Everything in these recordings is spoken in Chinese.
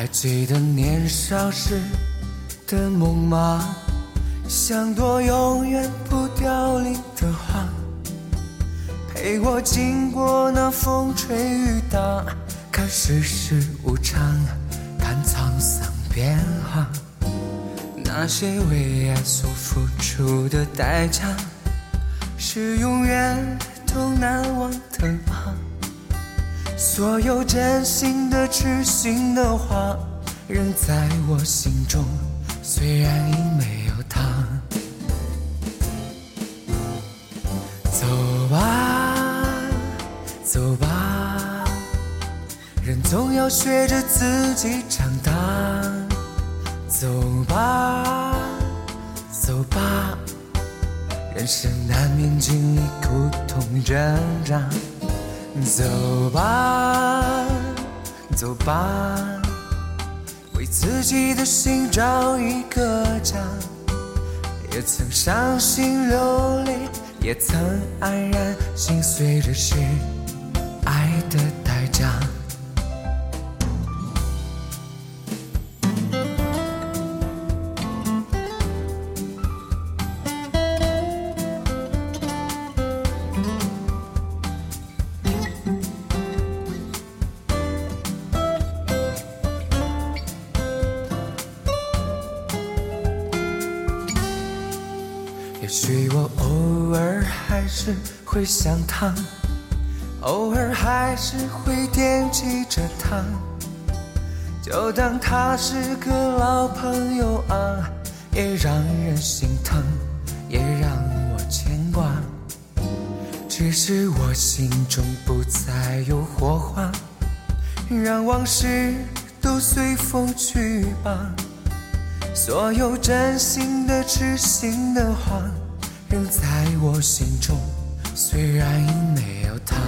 还记得年少时的梦吗？像朵永远不凋零的花，陪我经过那风吹雨打，看世事无常，看沧桑变化。那些为爱所付出的代价，是永远都难忘的啊。所有真心的痴心的话，仍在我心中，虽然已没有他。走吧走吧，人总要学着自己长大。走吧走吧，人生难免经历苦痛挣扎。走吧走吧，为自己的心找一个家。也曾伤心流泪，也曾黯然心碎，这是爱的代价。也许我偶尔还是会想他，偶尔还是会惦记着他，就当他是个老朋友啊，也让人心疼，也让我牵挂。只是我心中不再有火花，让往事都随风去吧。所有真心的痴心的话，仍在我心中，虽然已没有他。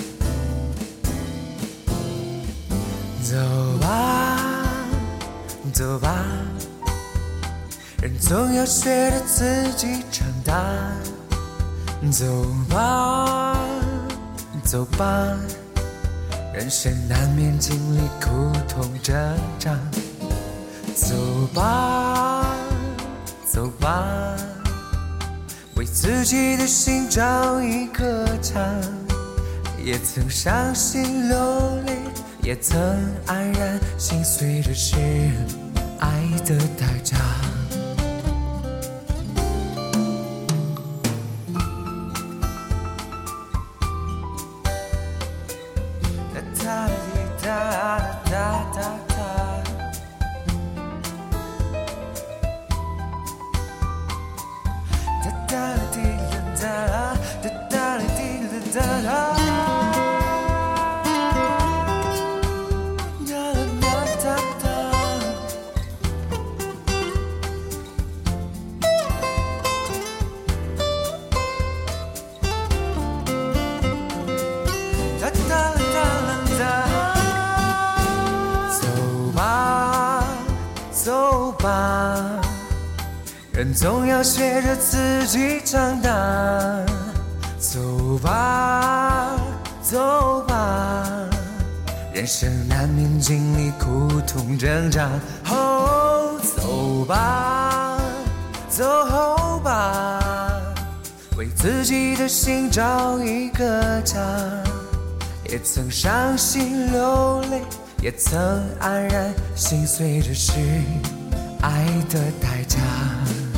走吧走吧，人总要学着自己长大。走吧走吧，人生难免经历苦痛挣扎。走吧走吧，为自己的心找一个家。也曾伤心流泪，也曾黯然心碎，这是爱的代价。哒哒哒哒哒哒，哒哒滴啦哒，哒哒滴啦哒哒。走吧，人总要学着自己长大。走吧走吧，人生难免经历苦痛挣扎。哦，走吧走吧，为自己的心找一个家。也曾伤心流泪，也曾黯然心碎，这是爱的代价。